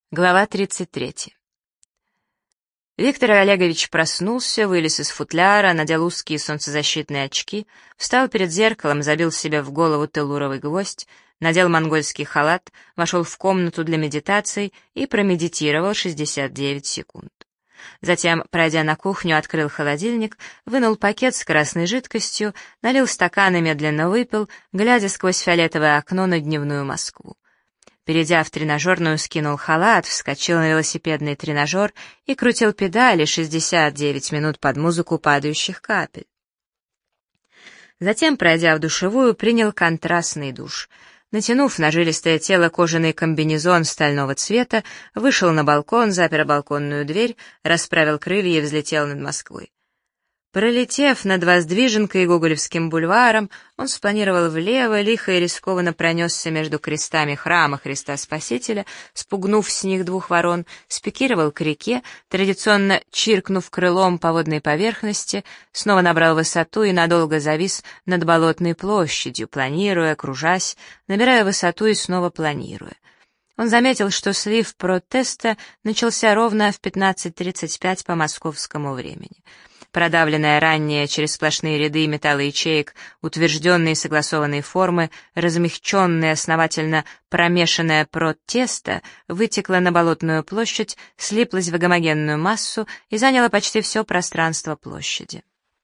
Глава 33. Виктор Олегович проснулся, вылез из футляра, надел узкие солнцезащитные очки, встал перед зеркалом, забил себе в голову теллуровый гвоздь, надел монгольский халат, вошел в комнату для медитаций и промедитировал 69 секунд. Затем, пройдя на кухню, открыл холодильник, вынул пакет с красной жидкостью, налил стакан и медленно выпил, глядя сквозь фиолетовое окно на дневную Москву. Перейдя в тренажерную, скинул халат, вскочил на велосипедный тренажер и крутил педали 69 минут под музыку падающих капель. Затем, пройдя в душевую, принял контрастный душ. Натянув на жилистое тело кожаный комбинезон стального цвета, вышел на балкон, запер балконную дверь, расправил крылья и взлетел над Москвой. Пролетев над Воздвиженкой и Гоголевским бульваром, он спланировал влево, лихо и рискованно пронесся между крестами храма Христа Спасителя, спугнув с них двух ворон, спикировал к реке, традиционно чиркнув крылом по водной поверхности, снова набрал высоту и надолго завис над Болотной площадью, планируя, кружась, набирая высоту и снова планируя. Он заметил, что слив протеста начался ровно в 15:35 по московскому времени. Продавленная ранее через сплошные ряды металлоячеек, утвержденные и согласованные формы, размягченное, основательно промешанное протесто вытекло на Болотную площадь, слиплось в гомогенную массу и заняло почти все пространство площади.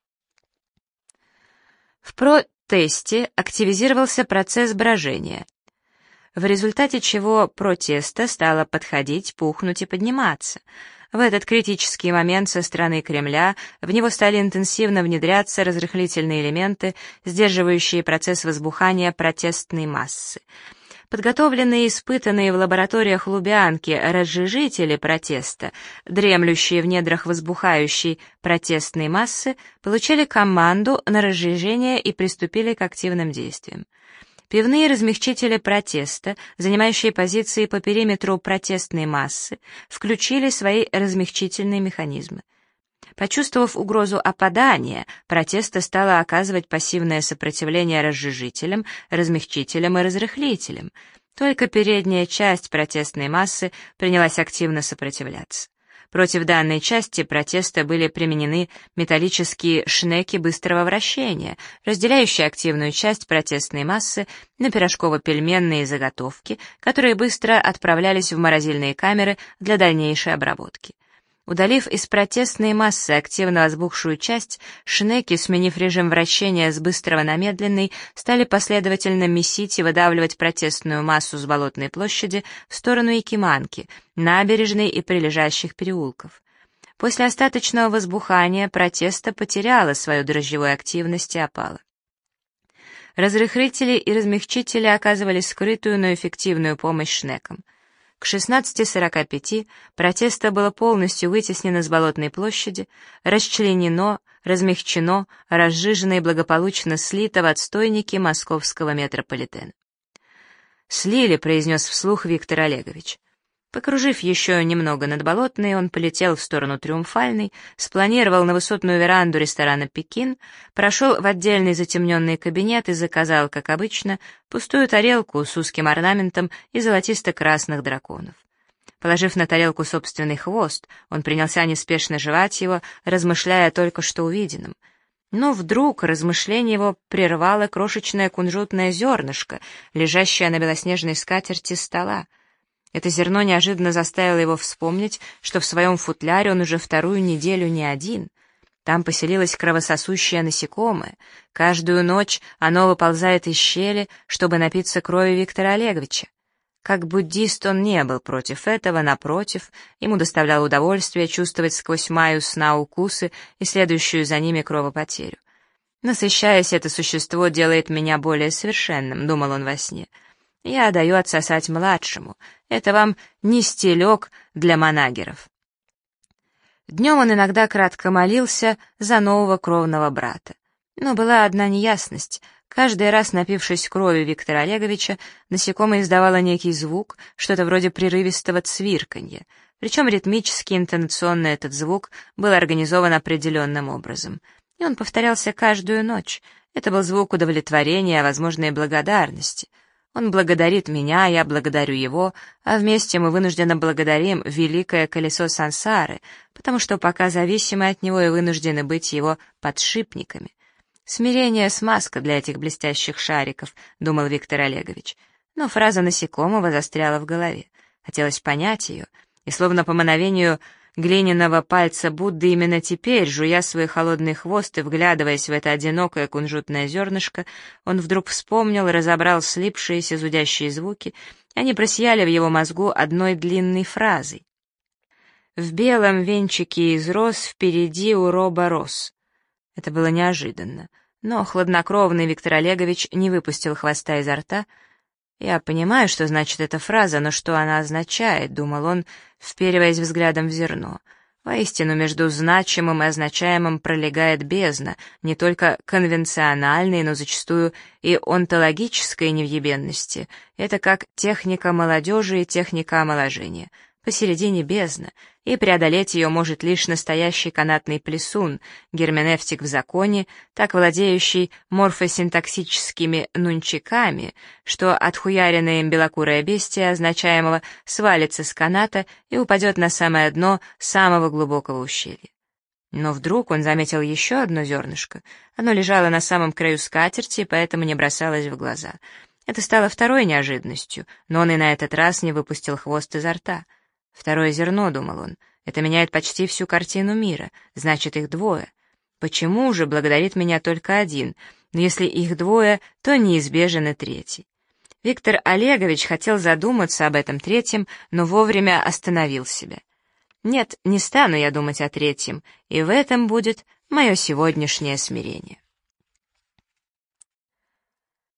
В протесте активизировался процесс брожения, в результате чего протесто стало подходить, пухнуть и подниматься. В этот критический момент со стороны Кремля в него стали интенсивно внедряться разрыхлительные элементы, сдерживающие процесс возбухания протестной массы. Подготовленные и испытанные в лабораториях Лубянки разжижители протеста, дремлющие в недрах возбухающей протестной массы, получили команду на разжижение и приступили к активным действиям. Пивные размягчители протеста, занимающие позиции по периметру протестной массы, включили свои размягчительные механизмы. Почувствовав угрозу опадания, протеста стало оказывать пассивное сопротивление разжижителям, размягчителям и разрыхлителям. Только передняя часть протестной массы принялась активно сопротивляться. Против данной части протеста были применены металлические шнеки быстрого вращения, разделяющие активную часть протестной массы на пирожково-пельменные заготовки, которые быстро отправлялись в морозильные камеры для дальнейшей обработки. Удалив из протестной массы активно возбухшую часть, шнеки, сменив режим вращения с быстрого на медленный, стали последовательно месить и выдавливать протестную массу с Болотной площади в сторону Якиманки, набережной и прилежащих переулков. После остаточного возбухания протеста потеряла свою дрожжевую активность и опала. Разрыхлители и размягчители оказывали скрытую, но эффективную помощь шнекам. К 16:45 протеста было полностью вытеснено с Болотной площади, расчленено, размягчено, разжижено и благополучно слито в отстойники московского метрополитена. «Слили», — произнес вслух Виктор Олегович. Покружив еще немного над Болотной, он полетел в сторону Триумфальной, спланировал на высотную веранду ресторана «Пекин», прошел в отдельный затемненный кабинет и заказал, как обычно, пустую тарелку с узким орнаментом и золотисто-красных драконов. Положив на тарелку собственный хвост, он принялся неспешно жевать его, размышляя только что увиденном. Но вдруг размышление его прервало крошечное кунжутное зернышко, лежащее на белоснежной скатерти стола. Это зерно неожиданно заставило его вспомнить, что в своем футляре он уже вторую неделю не один. Там поселилось кровососущее насекомое. Каждую ночь оно выползает из щели, чтобы напиться крови Виктора Олеговича. Как буддист он не был против этого, напротив, ему доставляло удовольствие чувствовать сквозь маю сна укусы и следующую за ними кровопотерю. «Насыщаясь, это существо делает меня более совершенным», — думал он во сне. «Я даю отсосать младшему. Это вам не стелек для манагеров». Днем он иногда кратко молился за нового кровного брата. Но была одна неясность. Каждый раз, напившись крови Виктора Олеговича, насекомое издавало некий звук, что-то вроде прерывистого цвирканья. Причем ритмически и интонационно этот звук был организован определенным образом. И он повторялся каждую ночь. Это был звук удовлетворения, а возможно и благодарности. Он благодарит меня, я благодарю его, а вместе мы вынужденно благодарим великое колесо сансары, потому что пока зависимы от него и вынуждены быть его подшипниками. «Смирение — смазка для этих блестящих шариков», — думал Виктор Олегович. Но фраза насекомого застряла в голове. Хотелось понять ее, и словно по мановению глиняного пальца Будды именно теперь, жуя свой холодный хвост и вглядываясь в это одинокое кунжутное зернышко, он вдруг вспомнил и разобрал слипшиеся зудящие звуки, и они просияли в его мозгу одной длинной фразой. «В белом венчике из роз впереди у роба рос». Это было неожиданно, но хладнокровный Виктор Олегович не выпустил хвоста изо рта. «Я понимаю, что значит эта фраза, но что она означает?» — думал он, впериваясь взглядом в зерно. Воистину, между значимым и означаемым пролегает бездна, не только конвенциональной, но зачастую и онтологической невъебенности. Это как техника молодежи и техника омоложения. Посередине бездна, и преодолеть ее может лишь настоящий канатный плесун, герменевтик в законе, так владеющий морфосинтаксическими нунчиками, что отхуяренное им белокурое бестие означаемого свалится с каната и упадет на самое дно самого глубокого ущелья. Но вдруг он заметил еще одно зернышко. Оно лежало на самом краю скатерти, поэтому не бросалось в глаза. Это стало второй неожиданностью, но он и на этот раз не выпустил хвост изо рта. «Второе зерно», — думал он, — «это меняет почти всю картину мира, значит, их двое. Почему же благодарит меня только один, но если их двое, то неизбежен и третий?» Виктор Олегович хотел задуматься об этом третьем, но вовремя остановил себя. «Нет, не стану я думать о третьем, и в этом будет мое сегодняшнее смирение».